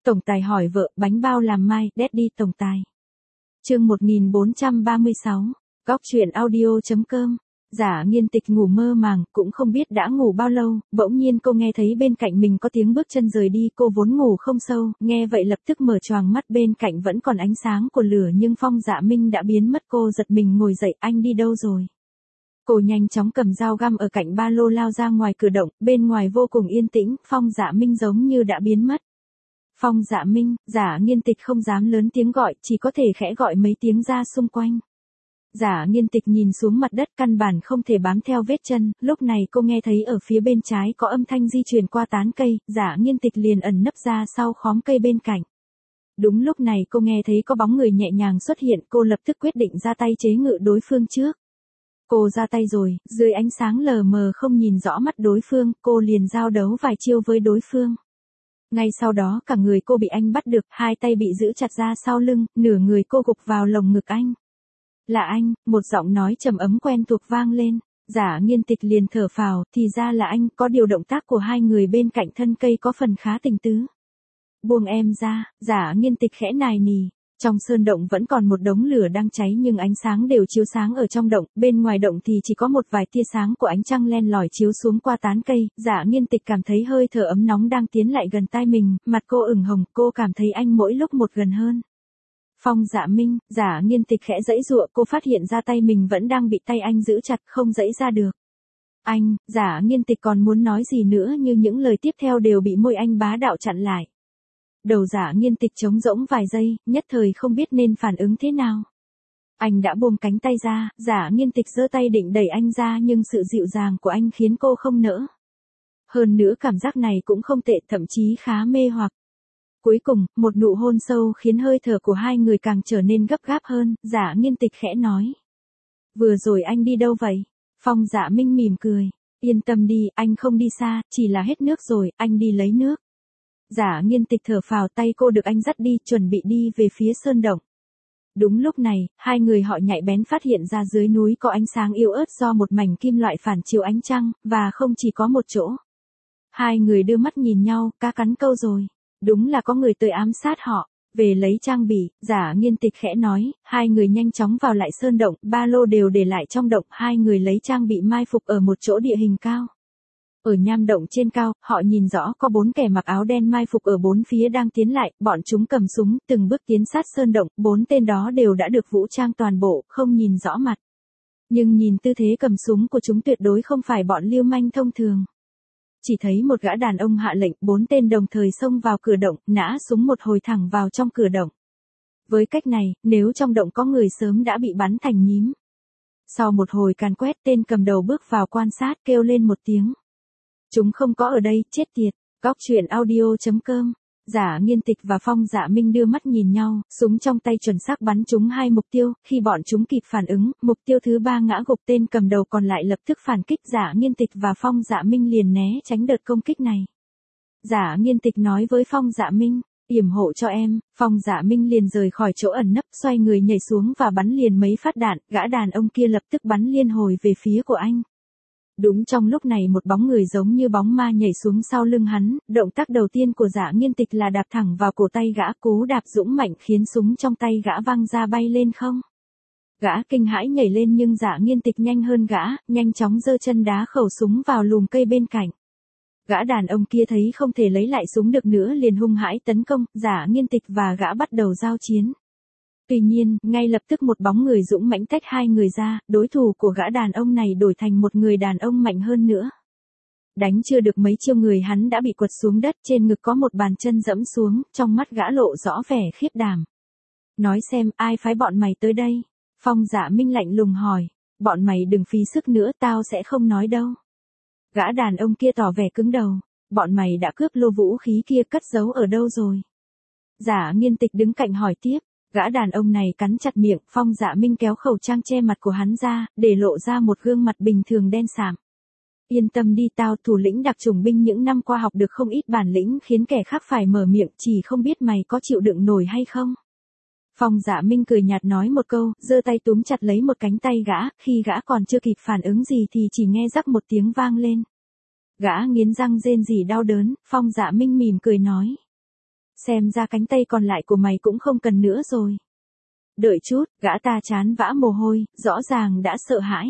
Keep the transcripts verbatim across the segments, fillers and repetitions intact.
Tổng tài hỏi vợ, bánh bao làm mai, Daddy tổng tài. Chương một nghìn bốn trăm ba mươi sáu, góc truyện audio.com. Giả Nghiên Tịch ngủ mơ màng, cũng không biết đã ngủ bao lâu, bỗng nhiên cô nghe thấy bên cạnh mình có tiếng bước chân rời đi, cô vốn ngủ không sâu, nghe vậy lập tức mở choàng mắt, bên cạnh vẫn còn ánh sáng của lửa nhưng Phong Dạ Minh đã biến mất. Cô giật mình ngồi dậy, anh đi đâu rồi? Cô nhanh chóng cầm dao găm ở cạnh ba lô lao ra ngoài cửa động, bên ngoài vô cùng yên tĩnh, Phong Dạ Minh giống như đã biến mất. Phong Dạ Minh, Giả Nghiên Tịch không dám lớn tiếng gọi, chỉ có thể khẽ gọi mấy tiếng ra xung quanh. Giả Nghiên Tịch nhìn xuống mặt đất, căn bản không thể bám theo vết chân, lúc này cô nghe thấy ở phía bên trái có âm thanh di chuyển qua tán cây, Giả Nghiên Tịch liền ẩn nấp ra sau khóm cây bên cạnh. Đúng lúc này cô nghe thấy có bóng người nhẹ nhàng xuất hiện, cô lập tức quyết định ra tay chế ngự đối phương trước. Cô ra tay rồi, dưới ánh sáng lờ mờ không nhìn rõ mắt đối phương, cô liền giao đấu vài chiêu với đối phương. Ngay sau đó cả người cô bị anh bắt được, hai tay bị giữ chặt ra sau lưng, nửa người cô gục vào lồng ngực anh. Là anh, một giọng nói trầm ấm quen thuộc vang lên. Giả Nghiên Tịch liền thở phào, thì ra là anh, có điều động tác của hai người bên cạnh thân cây có phần khá tình tứ. Buông em ra, Giả Nghiên Tịch khẽ nài nỉ. Trong sơn động vẫn còn một đống lửa đang cháy nhưng ánh sáng đều chiếu sáng ở trong động, bên ngoài động thì chỉ có một vài tia sáng của ánh trăng len lỏi chiếu xuống qua tán cây. Giả Nghiên Tịch cảm thấy hơi thở ấm nóng đang tiến lại gần tai mình, mặt cô ửng hồng, cô cảm thấy anh mỗi lúc một gần hơn. Phong Dạ Minh, Giả Nghiên Tịch khẽ giãy giụa, cô phát hiện ra tay mình vẫn đang bị tay anh giữ chặt, không giãy ra được. Anh, Giả Nghiên Tịch còn muốn nói gì nữa nhưng những lời tiếp theo đều bị môi anh bá đạo chặn lại. Đầu Giả Nghiên Tịch trống rỗng vài giây, nhất thời không biết nên phản ứng thế nào. Anh đã buông cánh tay ra, Giả Nghiên Tịch giơ tay định đẩy anh ra nhưng sự dịu dàng của anh khiến cô không nỡ. Hơn nữa cảm giác này cũng không tệ, thậm chí khá mê hoặc. Cuối cùng, một nụ hôn sâu khiến hơi thở của hai người càng trở nên gấp gáp hơn, Giả Nghiên Tịch khẽ nói. Vừa rồi anh đi đâu vậy? Phong Dạ Minh mỉm cười. Yên tâm đi, anh không đi xa, chỉ là hết nước rồi, anh đi lấy nước. Giả Nghiên Tịch thở phào, tay cô được anh dắt đi, chuẩn bị đi về phía sơn động. Đúng lúc này, hai người họ nhạy bén phát hiện ra dưới núi có ánh sáng yếu ớt do một mảnh kim loại phản chiếu ánh trăng, và không chỉ có một chỗ. Hai người đưa mắt nhìn nhau, cá cắn câu rồi. Đúng là có người tới ám sát họ. Về lấy trang bị, Giả Nghiên Tịch khẽ nói, hai người nhanh chóng vào lại sơn động, ba lô đều để lại trong động, hai người lấy trang bị mai phục ở một chỗ địa hình cao. Ở nham động trên cao, họ nhìn rõ có bốn kẻ mặc áo đen mai phục ở bốn phía đang tiến lại, bọn chúng cầm súng, từng bước tiến sát sơn động, bốn tên đó đều đã được vũ trang toàn bộ, không nhìn rõ mặt. Nhưng nhìn tư thế cầm súng của chúng tuyệt đối không phải bọn lưu manh thông thường. Chỉ thấy một gã đàn ông hạ lệnh, bốn tên đồng thời xông vào cửa động, nã súng một hồi thẳng vào trong cửa động. Với cách này, nếu trong động có người sớm đã bị bắn thành nhím. Sau một hồi càn quét, tên cầm đầu bước vào quan sát, kêu lên một tiếng. Chúng không có ở đây, chết tiệt. Góc truyện audio.com. Giả Nghiên Tịch và Phong Dạ Minh đưa mắt nhìn nhau, súng trong tay chuẩn xác bắn trúng hai mục tiêu, khi bọn chúng kịp phản ứng, mục tiêu thứ ba ngã gục, tên cầm đầu còn lại lập tức phản kích, Giả Nghiên Tịch và Phong Dạ Minh liền né tránh đợt công kích này. Giả Nghiên Tịch nói với Phong Dạ Minh, yểm hộ cho em. Phong Dạ Minh liền rời khỏi chỗ ẩn nấp, xoay người nhảy xuống và bắn liền mấy phát đạn, gã đàn ông kia lập tức bắn liên hồi về phía của anh. Đúng trong lúc này một bóng người giống như bóng ma nhảy xuống sau lưng hắn, động tác đầu tiên của Giả Nghiên Tịch là đạp thẳng vào cổ tay gã, cú đạp dũng mạnh khiến súng trong tay gã văng ra bay lên không. Gã kinh hãi nhảy lên nhưng Giả Nghiên Tịch nhanh hơn gã, nhanh chóng giơ chân đá khẩu súng vào lùm cây bên cạnh. Gã đàn ông kia thấy không thể lấy lại súng được nữa liền hung hãi tấn công, Giả Nghiên Tịch và gã bắt đầu giao chiến. Tuy nhiên, ngay lập tức một bóng người dũng mãnh tách hai người ra, đối thủ của gã đàn ông này đổi thành một người đàn ông mạnh hơn nữa. Đánh chưa được mấy chiêu người hắn đã bị quật xuống đất, trên ngực có một bàn chân dẫm xuống, trong mắt gã lộ rõ vẻ khiếp đảm. Nói xem, ai phái bọn mày tới đây? Phong Dạ Minh lạnh lùng hỏi. Bọn mày đừng phí sức nữa, tao sẽ không nói đâu. Gã đàn ông kia tỏ vẻ cứng đầu. Bọn mày đã cướp lô vũ khí kia, cất giấu ở đâu rồi? Giả Nghiên Tịch đứng cạnh hỏi tiếp. Gã đàn ông này cắn chặt miệng, Phong Dạ Minh kéo khẩu trang che mặt của hắn ra, để lộ ra một gương mặt bình thường đen sạm. Yên tâm đi, tao thủ lĩnh đặc chủng binh những năm qua học được không ít bản lĩnh khiến kẻ khác phải mở miệng, chỉ không biết mày có chịu đựng nổi hay không. Phong Dạ Minh cười nhạt nói một câu, giơ tay túm chặt lấy một cánh tay gã, khi gã còn chưa kịp phản ứng gì thì chỉ nghe rắc một tiếng vang lên. Gã nghiến răng rên rỉ đau đớn, Phong Dạ Minh mỉm cười nói. Xem ra cánh tay còn lại của mày cũng không cần nữa rồi. Đợi chút, gã ta chán vã mồ hôi, rõ ràng đã sợ hãi.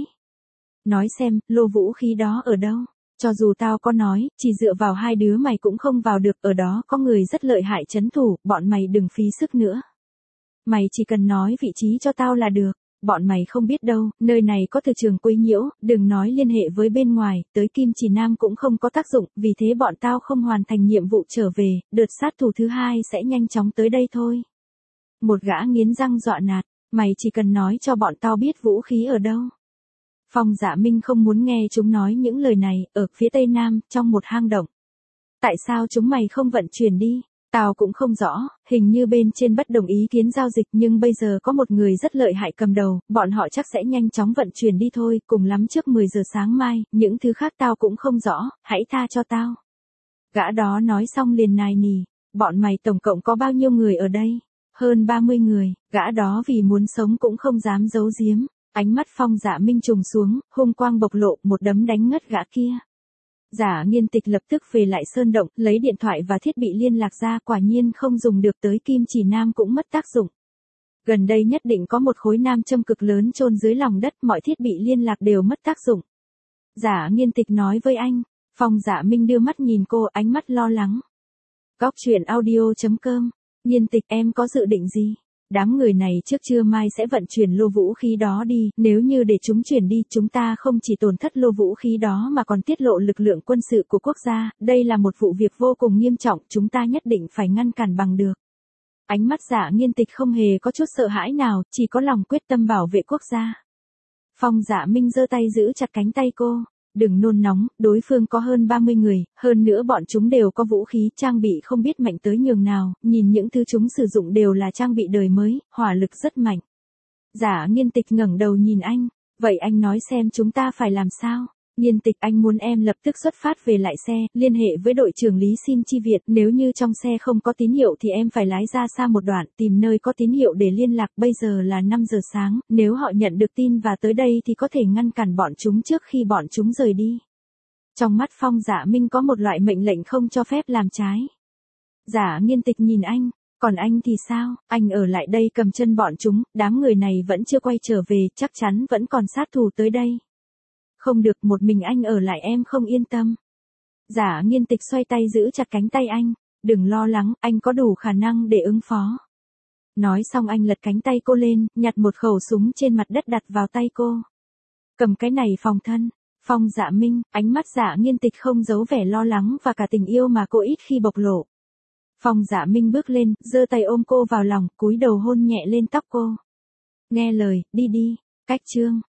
Nói xem, lô vũ khí đó ở đâu? Cho dù tao có nói, chỉ dựa vào hai đứa mày cũng không vào được, ở đó có người rất lợi hại trấn thủ, bọn mày đừng phí sức nữa. Mày chỉ cần nói vị trí cho tao là được. Bọn mày không biết đâu, nơi này có từ trường quấy nhiễu, đừng nói liên hệ với bên ngoài, tới Kim Chỉ Nam cũng không có tác dụng, vì thế bọn tao không hoàn thành nhiệm vụ trở về, đợt sát thủ thứ hai sẽ nhanh chóng tới đây thôi. Một gã nghiến răng dọa nạt, mày chỉ cần nói cho bọn tao biết vũ khí ở đâu. Phong Dạ Minh không muốn nghe chúng nói những lời này, ở phía tây nam, trong một hang động. Tại sao chúng mày không vận chuyển đi? Tao cũng không rõ, hình như bên trên bất đồng ý kiến giao dịch, nhưng bây giờ có một người rất lợi hại cầm đầu, bọn họ chắc sẽ nhanh chóng vận chuyển đi thôi, cùng lắm trước mười giờ sáng mai, những thứ khác tao cũng không rõ, hãy tha cho tao. Gã đó nói xong liền nài nỉ, bọn mày tổng cộng có bao nhiêu người ở đây? Hơn ba mươi người, gã đó vì muốn sống cũng không dám giấu giếm, ánh mắt Phong Dạ Minh trùng xuống, hung quang bộc lộ, một đấm đánh ngất gã kia. Giả Nghiên Tịch lập tức về lại sơn động, lấy điện thoại và thiết bị liên lạc ra, quả nhiên không dùng được, tới Kim Chỉ Nam cũng mất tác dụng. Gần đây nhất định có một khối nam châm cực lớn chôn dưới lòng đất, mọi thiết bị liên lạc đều mất tác dụng. Giả Nghiên Tịch nói với anh. Phong Dạ Minh đưa mắt nhìn cô, ánh mắt lo lắng. Góc truyện audio chấm com. Nghiên Tịch, em có dự định gì? Đám người này trước trưa mai sẽ vận chuyển lô vũ khí đó đi, nếu như để chúng chuyển đi, chúng ta không chỉ tổn thất lô vũ khí đó mà còn tiết lộ lực lượng quân sự của quốc gia, đây là một vụ việc vô cùng nghiêm trọng, chúng ta nhất định phải ngăn cản bằng được. Ánh mắt Giả Nghiên Tịch không hề có chút sợ hãi nào, chỉ có lòng quyết tâm bảo vệ quốc gia. Phong Dạ Minh giơ tay giữ chặt cánh tay cô. Đừng nôn nóng, đối phương có hơn ba mươi người, hơn nữa bọn chúng đều có vũ khí, trang bị không biết mạnh tới nhường nào, nhìn những thứ chúng sử dụng đều là trang bị đời mới, hỏa lực rất mạnh. Giả Nghiên Tịch ngẩng đầu nhìn anh, vậy anh nói xem chúng ta phải làm sao? Nghiên Tịch, anh muốn em lập tức xuất phát về lại xe, liên hệ với đội trưởng Lý xin chi viện, nếu như trong xe không có tín hiệu thì em phải lái ra xa một đoạn, tìm nơi có tín hiệu để liên lạc, bây giờ là năm giờ sáng, nếu họ nhận được tin và tới đây thì có thể ngăn cản bọn chúng trước khi bọn chúng rời đi. Trong mắt Phong Dạ Minh có một loại mệnh lệnh không cho phép làm trái. Giả Nghiên Tịch nhìn anh, còn anh thì sao, anh ở lại đây cầm chân bọn chúng, đám người này vẫn chưa quay trở về, chắc chắn vẫn còn sát thủ tới đây. Không được, một mình anh ở lại em không yên tâm. Giả Nghiên Tịch xoay tay giữ chặt cánh tay anh, đừng lo lắng, anh có đủ khả năng để ứng phó. Nói xong anh lật cánh tay cô lên, nhặt một khẩu súng trên mặt đất đặt vào tay cô. Cầm cái này phòng thân. Phong Dạ Minh, ánh mắt Giả Nghiên Tịch không giấu vẻ lo lắng và cả tình yêu mà cô ít khi bộc lộ. Phong Dạ Minh bước lên, giơ tay ôm cô vào lòng, cúi đầu hôn nhẹ lên tóc cô. Nghe lời, đi đi, cách chương.